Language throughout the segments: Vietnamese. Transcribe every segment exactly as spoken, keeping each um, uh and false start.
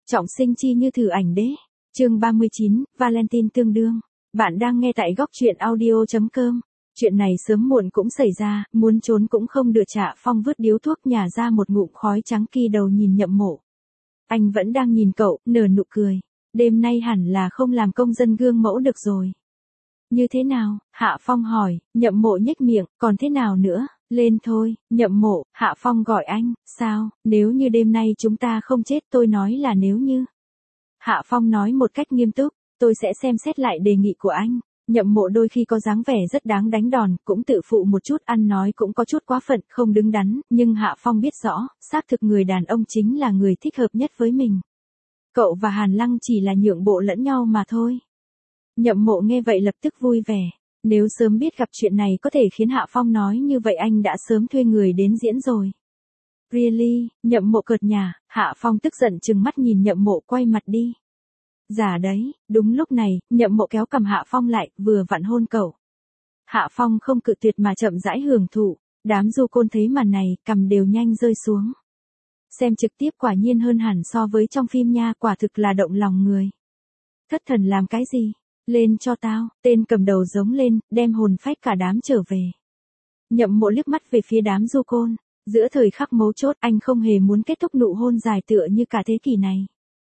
Trọng sinh chi như thử ảnh đế. Chương ba mươi chín, Valentine tương đương. Bạn đang nghe tại góc truyện audio chấm com. Chuyện này sớm muộn cũng xảy ra, muốn trốn cũng không được. Trạ Phong vứt điếu thuốc nhả ra một ngụm khói trắng, kỳ đầu nhìn Nhậm Mộ. Anh vẫn đang nhìn cậu, nở nụ cười. Đêm nay hẳn là không làm công dân gương mẫu được rồi. Như thế nào? Hạ Phong hỏi. Nhậm Mộ nhếch miệng, còn thế nào nữa? Lên thôi. Nhậm Mộ. Hạ Phong gọi anh. Sao? Nếu như đêm nay chúng ta không chết, tôi nói là nếu như. Hạ Phong nói một cách nghiêm túc, tôi sẽ xem xét lại đề nghị của anh. Nhậm Mộ đôi khi có dáng vẻ rất đáng đánh đòn, cũng tự phụ một chút, ăn nói cũng có chút quá phận, không đứng đắn, nhưng Hạ Phong biết rõ, xác thực người đàn ông chính là người thích hợp nhất với mình. Cậu và Hàn Lăng chỉ là nhượng bộ lẫn nhau mà thôi. Nhậm Mộ nghe vậy lập tức vui vẻ. Nếu sớm biết gặp chuyện này có thể khiến Hạ Phong nói như vậy, anh đã sớm thuê người đến diễn rồi. Really? Nhậm Mộ cợt nhả. Hạ Phong tức giận trừng mắt nhìn Nhậm Mộ, quay mặt đi. Giả đấy. Đúng lúc này, Nhậm Mộ kéo cầm Hạ Phong lại, vừa vặn hôn cậu. Hạ Phong không cự tuyệt mà chậm rãi hưởng thụ. Đám du côn thấy màn này, cằm đều nhanh rơi xuống. Xem trực tiếp quả nhiên hơn hẳn so với trong phim nha, quả thực là động lòng người. Thất thần làm cái gì? Lên cho tao. Tên cầm đầu giống lên, đem hồn phách cả đám trở về. Nhậm Mộ liếc mắt về phía đám du côn. Giữa thời khắc mấu chốt, anh không hề muốn kết thúc nụ hôn dài tựa như cả thế kỷ này.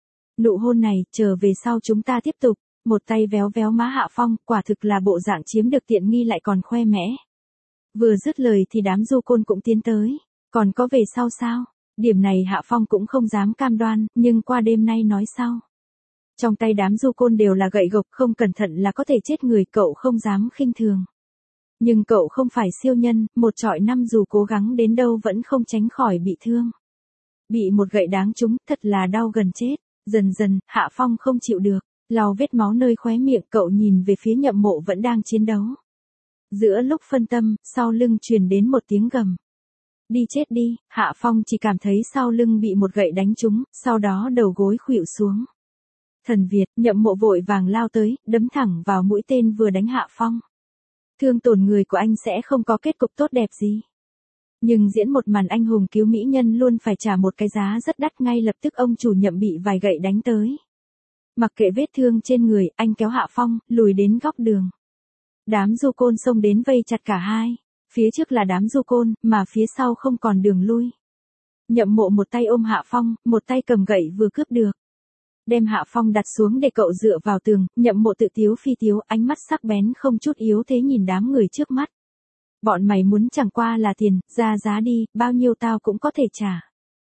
Nụ hôn này, chờ về sau chúng ta tiếp tục. Một tay véo véo má Hạ Phong, quả thực là bộ dạng chiếm được tiện nghi lại còn khoe mẽ. Vừa dứt lời thì đám du côn cũng tiến tới. Còn có về sau sao? Điểm này Hạ Phong cũng không dám cam đoan, nhưng qua đêm nay nói sau. Trong tay đám du côn đều là gậy gộc, không cẩn thận là có thể chết người, cậu không dám khinh thường. Nhưng cậu không phải siêu nhân, một trọi năm dù cố gắng đến đâu vẫn không tránh khỏi bị thương. Bị một gậy đáng trúng, thật là đau gần chết. Dần dần, Hạ Phong không chịu được, lau vết máu nơi khóe miệng, cậu nhìn về phía Nhậm Mộ vẫn đang chiến đấu. Giữa lúc phân tâm, sau lưng truyền đến một tiếng gầm. Đi chết đi. Hạ Phong chỉ cảm thấy sau lưng bị một gậy đánh trúng, sau đó đầu gối khuỵu xuống. Thần Việt. Nhậm Mộ vội vàng lao tới, đấm thẳng vào mũi tên vừa đánh Hạ Phong. Thương tổn người của anh sẽ không có kết cục tốt đẹp gì. Nhưng diễn một màn anh hùng cứu mỹ nhân luôn phải trả một cái giá rất đắt. Ngay lập tức ông chủ Nhậm bị vài gậy đánh tới. Mặc kệ vết thương trên người, anh kéo Hạ Phong, lùi đến góc đường. Đám du côn xông đến vây chặt cả hai. Phía trước là đám du côn, mà phía sau không còn đường lui. Nhậm Mộ một tay ôm Hạ Phong, một tay cầm gậy vừa cướp được. Đem Hạ Phong đặt xuống để cậu dựa vào tường, Nhậm Mộ tự tiếu phi tiếu, ánh mắt sắc bén không chút yếu thế nhìn đám người trước mắt. Bọn mày muốn chẳng qua là tiền, ra giá đi, bao nhiêu tao cũng có thể trả.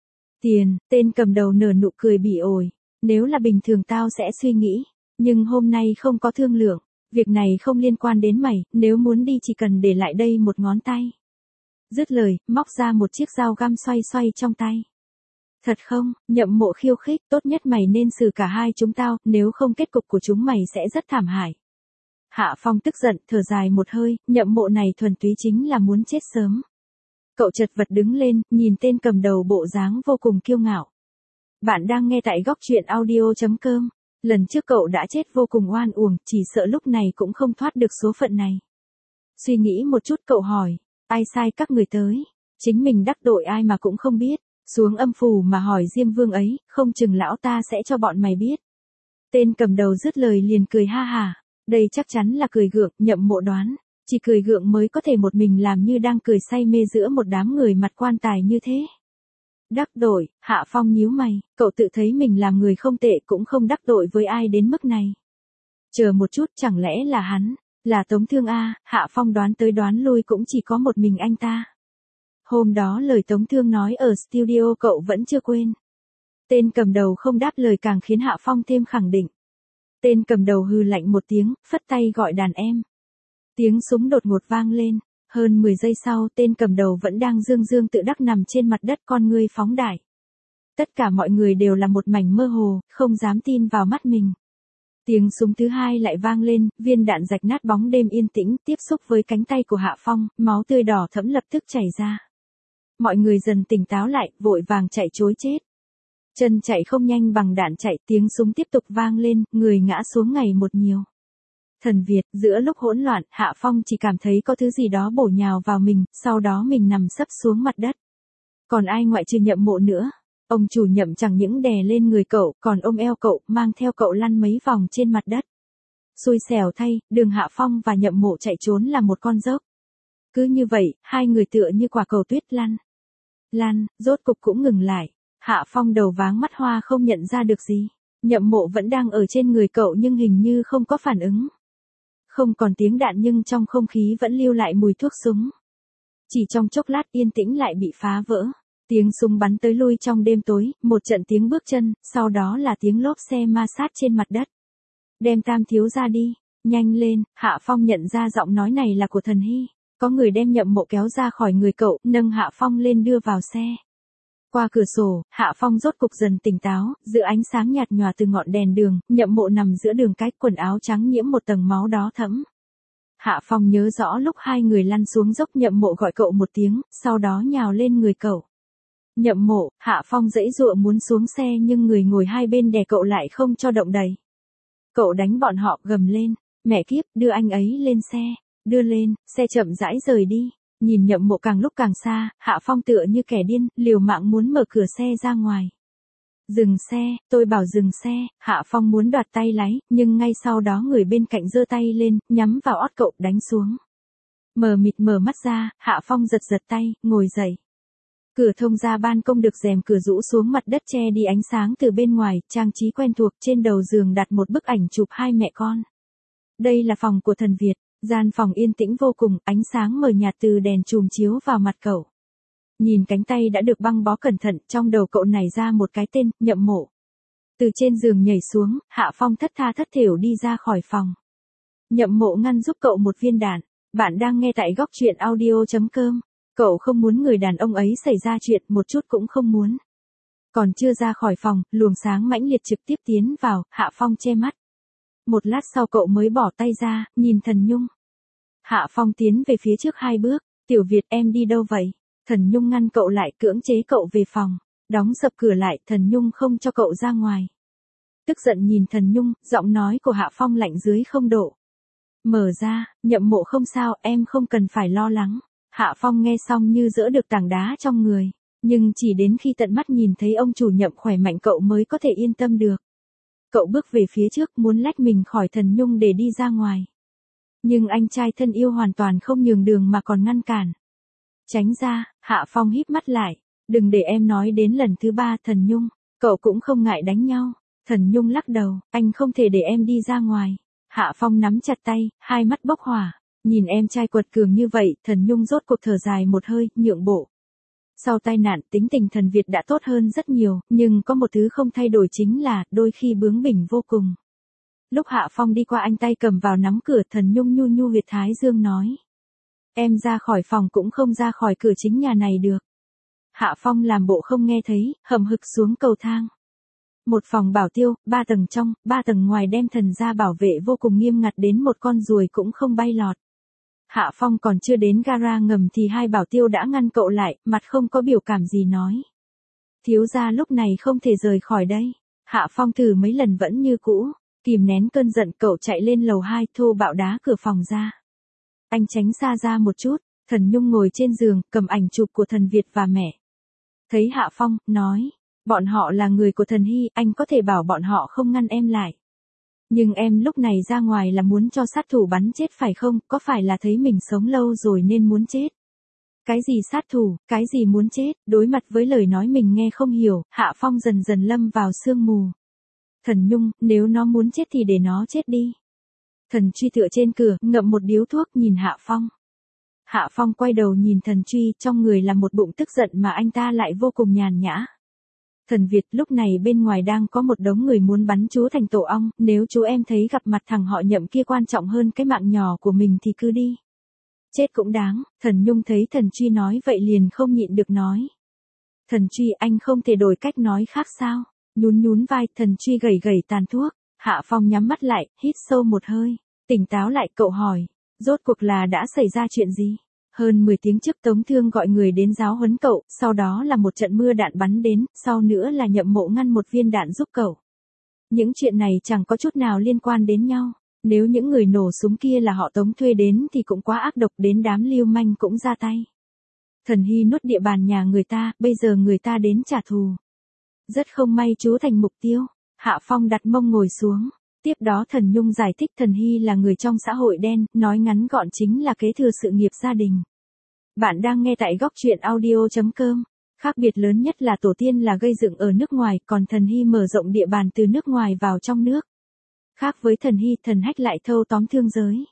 Tiền. Tên cầm đầu nở nụ cười bỉ ổi. Nếu là bình thường tao sẽ suy nghĩ, nhưng hôm nay không có thương lượng. Việc này không liên quan đến mày, nếu muốn đi chỉ cần để lại đây một ngón tay. Dứt lời, móc ra một chiếc dao găm xoay xoay trong tay. Thật không? Nhậm Mộ khiêu khích, tốt nhất mày nên xử cả hai chúng tao, nếu không kết cục của chúng mày sẽ rất thảm hại. Hạ Phong tức giận, thở dài một hơi, Nhậm Mộ này thuần túy chính là muốn chết sớm. Cậu chật vật đứng lên, nhìn tên cầm đầu bộ dáng vô cùng kiêu ngạo. Bạn đang nghe tại góc truyện audio chấm com. Lần trước cậu đã chết vô cùng oan uổng, chỉ sợ lúc này cũng không thoát được số phận này. Suy nghĩ một chút cậu hỏi, ai sai các người tới? Chính mình đắc tội ai mà cũng không biết, xuống âm phủ mà hỏi Diêm Vương ấy, không chừng lão ta sẽ cho bọn mày biết. Tên cầm đầu dứt lời liền cười ha hà, đây chắc chắn là cười gượng. Nhậm Mộ đoán, chỉ cười gượng mới có thể một mình làm như đang cười say mê giữa một đám người mặt quan tài như thế. Đắc tội. Hạ Phong nhíu mày, cậu tự thấy mình làm người không tệ cũng không đắc tội với ai đến mức này. Chờ một chút, chẳng lẽ là hắn, là Tống Thương A? Hạ Phong đoán tới đoán lui cũng chỉ có một mình anh ta. Hôm đó lời Tống Thương nói ở studio cậu vẫn chưa quên. Tên cầm đầu không đáp lời càng khiến Hạ Phong thêm khẳng định. Tên cầm đầu hừ lạnh một tiếng, phất tay gọi đàn em. Tiếng súng đột ngột vang lên. Hơn mười giây sau, tên cầm đầu vẫn đang dương dương tự đắc nằm trên mặt đất, con ngươi phóng đại. Tất cả mọi người đều là một mảnh mơ hồ, không dám tin vào mắt mình. Tiếng súng thứ hai lại vang lên, viên đạn rạch nát bóng đêm yên tĩnh, tiếp xúc với cánh tay của Hạ Phong, máu tươi đỏ thẫm lập tức chảy ra. Mọi người dần tỉnh táo lại, vội vàng chạy trối chết. Chân chạy không nhanh bằng đạn chạy, tiếng súng tiếp tục vang lên, người ngã xuống ngày một nhiều. Thần Việt. Giữa lúc hỗn loạn, Hạ Phong chỉ cảm thấy có thứ gì đó bổ nhào vào mình, sau đó mình nằm sấp xuống mặt đất. Còn ai ngoại trừ Nhậm Mộ nữa? Ông chủ Nhậm chẳng những đè lên người cậu, còn ôm eo cậu, mang theo cậu lăn mấy vòng trên mặt đất. Xui xẻo thay, đường Hạ Phong và Nhậm Mộ chạy trốn là một con dốc. Cứ như vậy, hai người tựa như quả cầu tuyết lăn. Lăn, rốt cục cũng ngừng lại. Hạ Phong đầu váng mắt hoa không nhận ra được gì. Nhậm Mộ vẫn đang ở trên người cậu nhưng hình như không có phản ứng. Không còn tiếng đạn nhưng trong không khí vẫn lưu lại mùi thuốc súng. Chỉ trong chốc lát yên tĩnh lại bị phá vỡ. Tiếng súng bắn tới lui trong đêm tối, một trận tiếng bước chân, sau đó là tiếng lốp xe ma sát trên mặt đất. Đem Tam thiếu ra đi, nhanh lên. Hạ Phong nhận ra giọng nói này là của Thần Hy. Có người đem Nhậm Mộ kéo ra khỏi người cậu, nâng Hạ Phong lên đưa vào xe. Qua cửa sổ, Hạ Phong rốt cục dần tỉnh táo, giữa ánh sáng nhạt nhòa từ ngọn đèn đường, Nhậm Mộ nằm giữa đường cái, quần áo trắng nhiễm một tầng máu đỏ thẫm. Hạ Phong nhớ rõ lúc hai người lăn xuống dốc, Nhậm Mộ gọi cậu một tiếng, sau đó nhào lên người cậu. Nhậm Mộ, Hạ Phong giãy giụa muốn xuống xe nhưng người ngồi hai bên đè cậu lại không cho động đậy. Cậu đánh bọn họ, gầm lên, mẹ kiếp, đưa anh ấy lên xe, đưa lên, xe chậm rãi rời đi. Nhìn Nhậm Mộ càng lúc càng xa, Hạ Phong tựa như kẻ điên, liều mạng muốn mở cửa xe ra ngoài. Dừng xe, tôi bảo dừng xe. Hạ Phong muốn đoạt tay lái, nhưng ngay sau đó người bên cạnh giơ tay lên, nhắm vào ót cậu, đánh xuống. Mờ mịt mở mắt ra, Hạ Phong giật giật tay, ngồi dậy. Cửa thông ra ban công được rèm cửa rũ xuống mặt đất che đi ánh sáng từ bên ngoài, trang trí quen thuộc, trên đầu giường đặt một bức ảnh chụp hai mẹ con. Đây là phòng của Thần Việt. Gian phòng yên tĩnh vô cùng, ánh sáng mờ nhạt từ đèn chùm chiếu vào mặt cậu. Nhìn cánh tay đã được băng bó cẩn thận, trong đầu cậu nảy ra một cái tên, Nhậm Mộ. Từ trên giường nhảy xuống, Hạ Phong thất tha thất thểu đi ra khỏi phòng. Nhậm Mộ ngăn giúp cậu một viên đạn. Bạn đang nghe tại góc truyện audio chấm com. Cậu không muốn người đàn ông ấy xảy ra chuyện, một chút cũng không muốn. Còn chưa ra khỏi phòng, luồng sáng mãnh liệt trực tiếp tiến vào, Hạ Phong che mắt. Một lát sau cậu mới bỏ tay ra, nhìn Thần Nhung. Hạ Phong tiến về phía trước hai bước, Tiểu Việt em đi đâu vậy? Thần Nhung ngăn cậu lại, cưỡng chế cậu về phòng, đóng sập cửa lại, Thần Nhung không cho cậu ra ngoài. Tức giận nhìn Thần Nhung, giọng nói của Hạ Phong lạnh dưới không độ. Mở ra, Nhậm Mộ không sao, em không cần phải lo lắng. Hạ Phong nghe xong như dỡ được tảng đá trong người, nhưng chỉ đến khi tận mắt nhìn thấy ông chủ Nhậm khỏe mạnh cậu mới có thể yên tâm được. Cậu bước về phía trước muốn lách mình khỏi Thần Nhung để đi ra ngoài. Nhưng anh trai thân yêu hoàn toàn không nhường đường mà còn ngăn cản. Tránh ra, Hạ Phong híp mắt lại. Đừng để em nói đến lần thứ ba, Thần Nhung. Cậu cũng không ngại đánh nhau. Thần Nhung lắc đầu, anh không thể để em đi ra ngoài. Hạ Phong nắm chặt tay, hai mắt bốc hỏa. Nhìn em trai quật cường như vậy, Thần Nhung rốt cuộc thở dài một hơi, nhượng bộ. Sau tai nạn, tính tình Thần Việt đã tốt hơn rất nhiều, nhưng có một thứ không thay đổi chính là, đôi khi bướng bỉnh vô cùng. Lúc Hạ Phong đi qua anh tay cầm vào nắm cửa, Thần Nhung nhu nhu huyệt thái dương nói. Em ra khỏi phòng cũng không ra khỏi cửa chính nhà này được. Hạ Phong làm bộ không nghe thấy, hậm hực xuống cầu thang. Một phòng bảo tiêu, ba tầng trong, ba tầng ngoài đem Thần gia bảo vệ vô cùng nghiêm ngặt đến một con ruồi cũng không bay lọt. Hạ Phong còn chưa đến gara ngầm thì hai bảo tiêu đã ngăn cậu lại, mặt không có biểu cảm gì nói. Thiếu gia lúc này không thể rời khỏi đây. Hạ Phong thử mấy lần vẫn như cũ, kìm nén cơn giận cậu chạy lên lầu hai thô bạo đá cửa phòng ra. Anh tránh xa ra một chút, Thần Nhung ngồi trên giường, cầm ảnh chụp của Thần Việt và mẹ. Thấy Hạ Phong, nói, bọn họ là người của Thần Hy, anh có thể bảo bọn họ không ngăn em lại. Nhưng em lúc này ra ngoài là muốn cho sát thủ bắn chết phải không, có phải là thấy mình sống lâu rồi nên muốn chết? Cái gì sát thủ, cái gì muốn chết, đối mặt với lời nói mình nghe không hiểu, Hạ Phong dần dần lâm vào sương mù. Thần Nhung, nếu nó muốn chết thì để nó chết đi. Thần Truy tựa trên cửa, ngậm một điếu thuốc nhìn Hạ Phong. Hạ Phong quay đầu nhìn Thần Truy, trong người là một bụng tức giận mà anh ta lại vô cùng nhàn nhã. Thần Việt, lúc này bên ngoài đang có một đống người muốn bắn chú thành tổ ong, nếu chú em thấy gặp mặt thằng họ Nhậm kia quan trọng hơn cái mạng nhỏ của mình thì cứ đi. Chết cũng đáng. Thần Nhung thấy Thần Truy nói vậy liền không nhịn được nói. Thần Truy, anh không thể đổi cách nói khác sao? Nhún nhún vai, Thần Truy gẩy gẩy tàn thuốc. Hạ Phong nhắm mắt lại, hít sâu một hơi, tỉnh táo lại, cậu hỏi, rốt cuộc là đã xảy ra chuyện gì? Hơn mười tiếng trước Tống Thương gọi người đến giáo huấn cậu, sau đó là một trận mưa đạn bắn đến, sau nữa là Nhậm Mộ ngăn một viên đạn giúp cậu. Những chuyện này chẳng có chút nào liên quan đến nhau. Nếu những người nổ súng kia là họ Tống thuê đến thì cũng quá ác độc, đến đám lưu manh cũng ra tay. Thần Hy nuốt địa bàn nhà người ta, bây giờ người ta đến trả thù. Rất không may chú thành mục tiêu. Hạ Phong đặt mông ngồi xuống. Tiếp đó Thần Nhung giải thích Thần Hy là người trong xã hội đen, nói ngắn gọn chính là kế thừa sự nghiệp gia đình. Bạn đang nghe tại góc truyện audio chấm com. Khác biệt lớn nhất là tổ tiên là gây dựng ở nước ngoài, còn Thần Hy mở rộng địa bàn từ nước ngoài vào trong nước. Khác với Thần Hy, Thần Hách lại thâu tóm thương giới.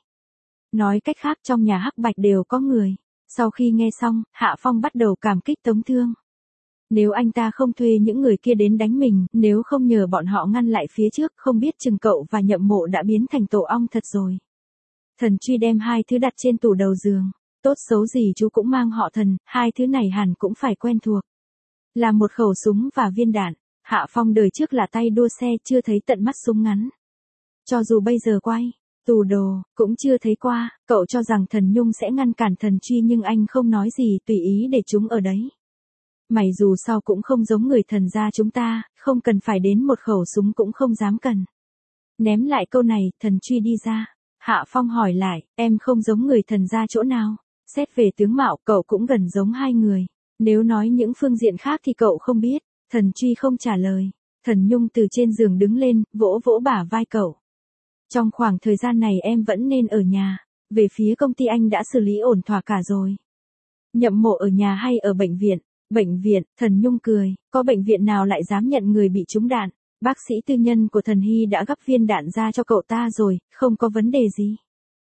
Nói cách khác, trong nhà Hắc Bạch đều có người. Sau khi nghe xong, Hạ Phong bắt đầu cảm kích Tống Thương. Nếu anh ta không thuê những người kia đến đánh mình, nếu không nhờ bọn họ ngăn lại phía trước, không biết chừng cậu và Nhậm Mộ đã biến thành tổ ong thật rồi. Thần Truy đem hai thứ đặt trên tủ đầu giường. Tốt xấu gì chú cũng mang họ Thần, hai thứ này hẳn cũng phải quen thuộc. Là một khẩu súng và viên đạn. Hạ Phong đời trước là tay đua xe, chưa thấy tận mắt súng ngắn. Cho dù bây giờ quay tủ đồ, cũng chưa thấy qua. Cậu cho rằng Thần Nhung sẽ ngăn cản Thần Truy, nhưng anh không nói gì, tùy ý để chúng ở đấy. Mày dù sao cũng không giống người Thần gia chúng ta, không cần phải đến một khẩu súng cũng không dám cần. Ném lại câu này, Thần Truy đi ra. Hạ Phong hỏi lại, em không giống người Thần gia chỗ nào? Xét về tướng mạo, cậu cũng gần giống hai người. Nếu nói những phương diện khác thì cậu không biết. Thần Truy không trả lời. Thần Nhung từ trên giường đứng lên, vỗ vỗ bả vai cậu. Trong khoảng thời gian này em vẫn nên ở nhà. Về phía công ty anh đã xử lý ổn thỏa cả rồi. Nhậm Mộ ở nhà hay ở bệnh viện? Bệnh viện. Thần Nhung cười, có bệnh viện nào lại dám nhận người bị trúng đạn. Bác sĩ tư nhân của Thần Hy đã gắp viên đạn ra cho cậu ta rồi, không có vấn đề gì.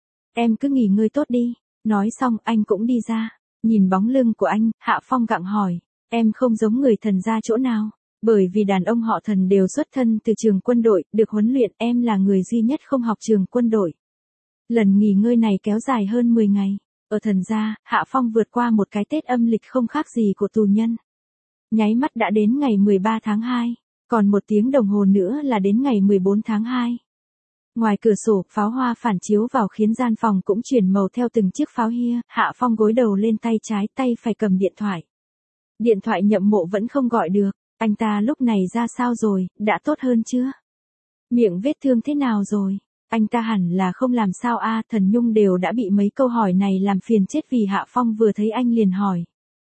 Em cứ nghỉ ngơi tốt đi. Nói xong anh cũng đi ra. Nhìn bóng lưng của anh, Hạ Phong gặng hỏi, em không giống người Thần gia chỗ nào? Bởi vì đàn ông họ Thần đều xuất thân từ trường quân đội, được huấn luyện, em là người duy nhất không học trường quân đội. Lần nghỉ ngơi này kéo dài hơn mười ngày. Ở Thần gia, Hạ Phong vượt qua một cái Tết âm lịch không khác gì của tù nhân. Nháy mắt đã đến ngày mười ba tháng hai, còn một tiếng đồng hồ nữa là đến ngày mười bốn tháng hai. Ngoài cửa sổ, pháo hoa phản chiếu vào khiến gian phòng cũng chuyển màu theo từng chiếc pháo hia. Hạ Phong gối đầu lên, tay trái, tay phải cầm điện thoại. Điện thoại Nhậm Mộ vẫn không gọi được. Anh ta lúc này ra sao rồi, đã tốt hơn chưa? Miệng vết thương thế nào rồi? Anh ta hẳn là không làm sao a. Thần Nhung đều đã bị mấy câu hỏi này làm phiền chết, vì Hạ Phong vừa thấy anh liền hỏi.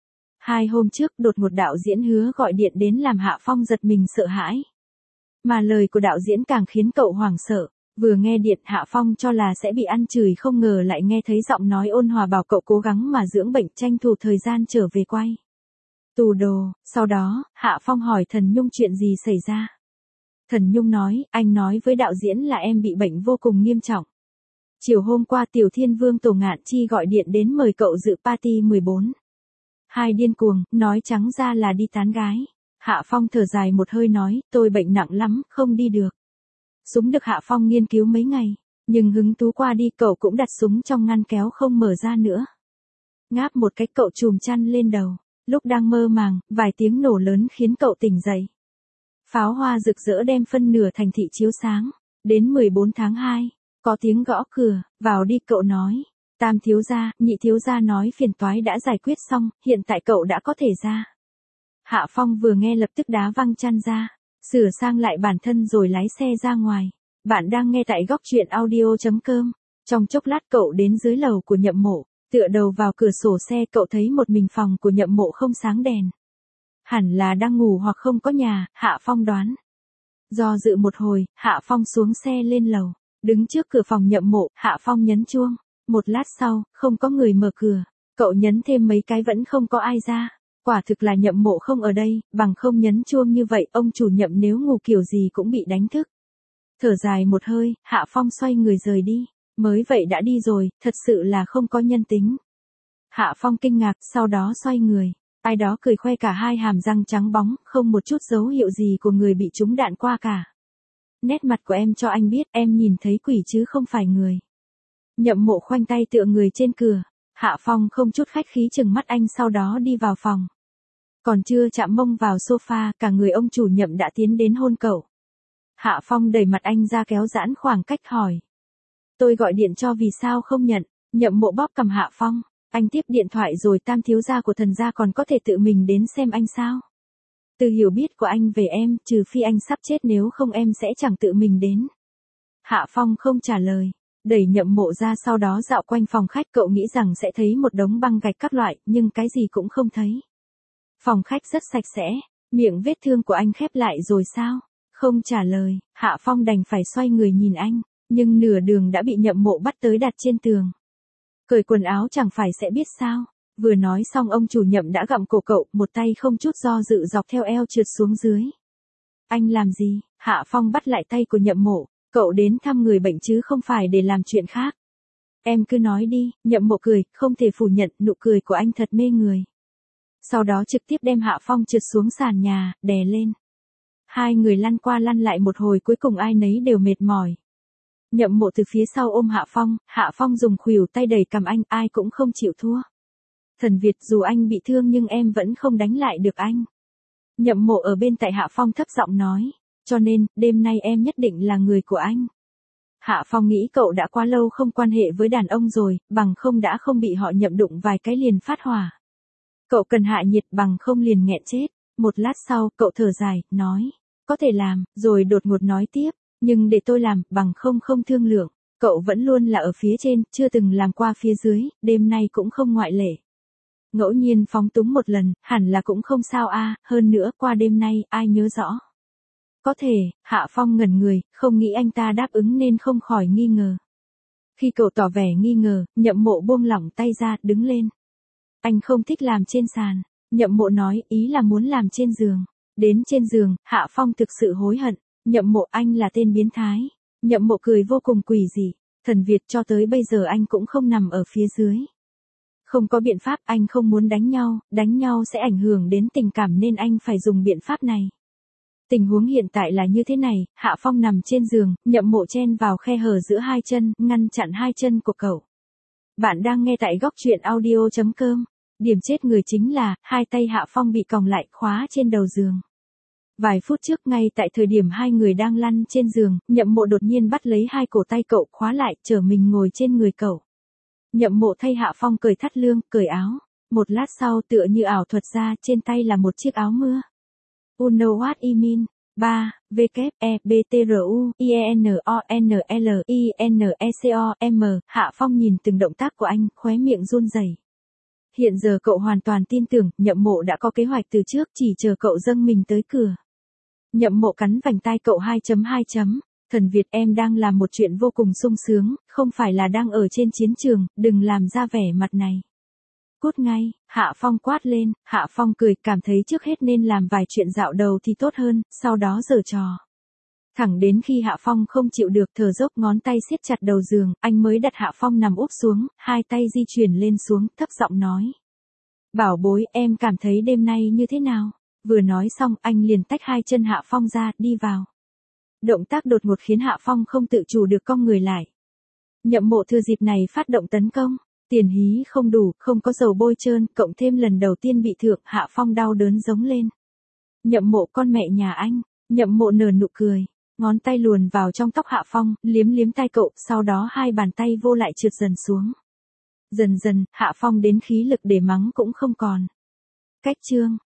Hai hôm trước, đột ngột đạo diễn Hứa gọi điện đến làm Hạ Phong giật mình sợ hãi. Mà lời của đạo diễn càng khiến cậu hoảng sợ. Vừa nghe điện, Hạ Phong cho là sẽ bị ăn chửi, không ngờ lại nghe thấy giọng nói ôn hòa bảo cậu cố gắng mà dưỡng bệnh, tranh thủ thời gian trở về quay tủ đồ. Sau đó, Hạ Phong hỏi Thần Nhung chuyện gì xảy ra. Thần Nhung nói, anh nói với đạo diễn là em bị bệnh vô cùng nghiêm trọng. Chiều hôm qua Tiểu Thiên Vương Tổ Ngạn Chi gọi điện đến mời cậu dự party mười bốn. Hai điên cuồng, nói trắng ra là đi tán gái. Hạ Phong thở dài một hơi nói, tôi bệnh nặng lắm, không đi được. Súng được Hạ Phong nghiên cứu mấy ngày, nhưng hứng thú qua đi, cậu cũng đặt súng trong ngăn kéo không mở ra nữa. Ngáp một cái, cậu chùm chăn lên đầu. Lúc đang mơ màng, vài tiếng nổ lớn khiến cậu tỉnh dậy. Pháo hoa rực rỡ đem phân nửa thành thị chiếu sáng. Đến mười bốn tháng hai, có tiếng gõ cửa, vào đi, cậu nói. Tam thiếu gia, nhị thiếu gia nói phiền toái đã giải quyết xong, hiện tại cậu đã có thể ra. Hạ Phong vừa nghe lập tức đá văng chăn ra, sửa sang lại bản thân rồi lái xe ra ngoài. Bạn đang nghe tại góc truyện audio chấm com. Trong chốc lát cậu đến dưới lầu của Nhậm Mộ, tựa đầu vào cửa sổ xe, cậu thấy một mình phòng của Nhậm Mộ không sáng đèn. Hẳn là đang ngủ hoặc không có nhà, Hạ Phong đoán. Do dự một hồi, Hạ Phong xuống xe lên lầu, đứng trước cửa phòng Nhậm Mộ, Hạ Phong nhấn chuông. Một lát sau, không có người mở cửa, cậu nhấn thêm mấy cái vẫn không có ai ra. Quả thực là Nhậm Mộ không ở đây, bằng không nhấn chuông như vậy, ông chủ Nhậm nếu ngủ kiểu gì cũng bị đánh thức. Thở dài một hơi, Hạ Phong xoay người rời đi. Mới vậy đã đi rồi, thật sự là không có nhân tính. Hạ Phong kinh ngạc, sau đó xoay người. Ai đó cười khoe cả hai hàm răng trắng bóng, không một chút dấu hiệu gì của người bị trúng đạn qua cả. Nét mặt của em cho anh biết em nhìn thấy quỷ chứ không phải người. Nhậm Mộ khoanh tay tựa người trên cửa. Hạ Phong không chút khách khí trừng mắt anh, sau đó đi vào phòng. Còn chưa chạm mông vào sofa, cả người ông chủ Nhậm đã tiến đến hôn cậu. Hạ Phong đẩy mặt anh ra, kéo giãn khoảng cách hỏi. Tôi gọi điện cho vì sao không nhận? Nhậm Mộ bóp cằm Hạ Phong. Anh tiếp điện thoại rồi, Tam thiếu gia của Thần gia còn có thể tự mình đến xem anh sao? Từ hiểu biết của anh về em, trừ phi anh sắp chết, nếu không em sẽ chẳng tự mình đến. Hạ Phong không trả lời, đẩy Nhậm Mộ ra, sau đó dạo quanh phòng khách. Cậu nghĩ rằng sẽ thấy một đống băng gạch các loại, nhưng cái gì cũng không thấy. Phòng khách rất sạch sẽ, Miệng vết thương của anh khép lại rồi sao? Không trả lời, Hạ Phong đành phải xoay người nhìn anh, nhưng nửa đường đã bị Nhậm Mộ bắt tới đặt trên tường. Cởi quần áo chẳng phải sẽ biết sao? Vừa nói xong ông chủ Nhậm đã gặm cổ cậu, một tay không chút do dự dọc theo eo trượt xuống dưới. Anh làm gì? Hạ Phong bắt lại tay của Nhậm Mộ, cậu đến thăm người bệnh chứ không phải để làm chuyện khác. Em cứ nói đi, Nhậm Mộ cười, không thể phủ nhận, nụ cười của anh thật mê người. Sau đó trực tiếp đem Hạ Phong trượt xuống sàn nhà, đè lên. Hai người lăn qua lăn lại một hồi, cuối cùng ai nấy đều mệt mỏi. Nhậm Mộ từ phía sau ôm Hạ Phong, Hạ Phong dùng khuỷu tay đẩy cầm anh, ai cũng không chịu thua. Thần Việt, dù anh bị thương nhưng em vẫn không đánh lại được anh. Nhậm Mộ ở bên tại Hạ Phong thấp giọng nói, cho nên, đêm nay em nhất định là người của anh. Hạ Phong nghĩ cậu đã quá lâu không quan hệ với đàn ông rồi, bằng không đã không bị họ Nhậm đụng vài cái liền phát hỏa. Cậu cần hạ nhiệt, bằng không liền nghẹn chết. Một lát sau, cậu thở dài, nói, có thể làm, rồi đột ngột nói tiếp, nhưng để tôi làm, bằng không không thương lượng. Cậu vẫn luôn là ở phía trên, chưa từng làm qua phía dưới, đêm nay cũng không ngoại lệ. Ngẫu nhiên phóng túng một lần, hẳn là cũng không sao a, hơn nữa qua đêm nay, ai nhớ rõ. Có thể, Hạ Phong ngẩn người, không nghĩ anh ta đáp ứng nên không khỏi nghi ngờ. Khi cậu tỏ vẻ nghi ngờ, Nhậm Mộ buông lỏng tay ra, đứng lên. Anh không thích làm trên sàn. Nhậm Mộ nói, ý là muốn làm trên giường. Đến trên giường, Hạ Phong thực sự hối hận. Nhậm Mộ, anh là tên biến thái. Nhậm Mộ cười vô cùng quỷ dị. Thần Việt, cho tới bây giờ anh cũng không nằm ở phía dưới. Không có biện pháp, anh không muốn đánh nhau, đánh nhau sẽ ảnh hưởng đến tình cảm nên anh phải dùng biện pháp này. Tình huống hiện tại là như thế này, Hạ Phong nằm trên giường, Nhậm Mộ chen vào khe hở giữa hai chân, ngăn chặn hai chân của cậu. Bạn đang nghe tại góc truyện audio chấm com. Điểm chết người chính là, hai tay Hạ Phong bị còng lại, khóa trên đầu giường. Vài phút trước, ngay tại thời điểm hai người đang lăn trên giường, Nhậm Mộ đột nhiên bắt lấy hai cổ tay cậu, khóa lại, chở mình ngồi trên người cậu. Nhậm Mộ thay Hạ Phong cởi thắt lưng, cởi áo. Một lát sau, tựa như ảo thuật ra, trên tay là một chiếc áo mưa. You know what I mean? ba. W, E, B, T, R, U, I, E, N, O, N, L, I, N, E, C, O, M. Hạ Phong nhìn từng động tác của anh, khóe miệng run rẩy. Hiện giờ cậu hoàn toàn tin tưởng, Nhậm Mộ đã có kế hoạch từ trước, chỉ chờ cậu dâng mình tới cửa. Nhậm Mộ cắn vành tai cậu hai chấm hai chấm. Thần Việt, em đang làm một chuyện vô cùng sung sướng, không phải là đang ở trên chiến trường, đừng làm ra vẻ mặt này. Cút ngay, Hạ Phong quát lên, Hạ Phong cười, cảm thấy trước hết nên làm vài chuyện dạo đầu thì tốt hơn, sau đó giở trò. Thẳng đến khi Hạ Phong không chịu được, thở dốc, ngón tay siết chặt đầu giường, anh mới đặt Hạ Phong nằm úp xuống, hai tay di chuyển lên xuống, thấp giọng nói. Bảo bối, em cảm thấy đêm nay như thế nào? Vừa nói xong, anh liền tách hai chân Hạ Phong ra, đi vào. Động tác đột ngột khiến Hạ Phong không tự chủ được cong người lại. Nhậm Mộ thừa dịp này phát động tấn công. Tiền hí không đủ, không có dầu bôi trơn, cộng thêm lần đầu tiên bị thượng, Hạ Phong đau đớn giống lên. Nhậm Mộ, con mẹ nhà anh. Nhậm Mộ nở nụ cười. Ngón tay luồn vào trong tóc Hạ Phong, liếm liếm tai cậu, sau đó hai bàn tay vô lại trượt dần xuống. Dần dần, Hạ Phong đến khí lực để mắng cũng không còn. Cách chương.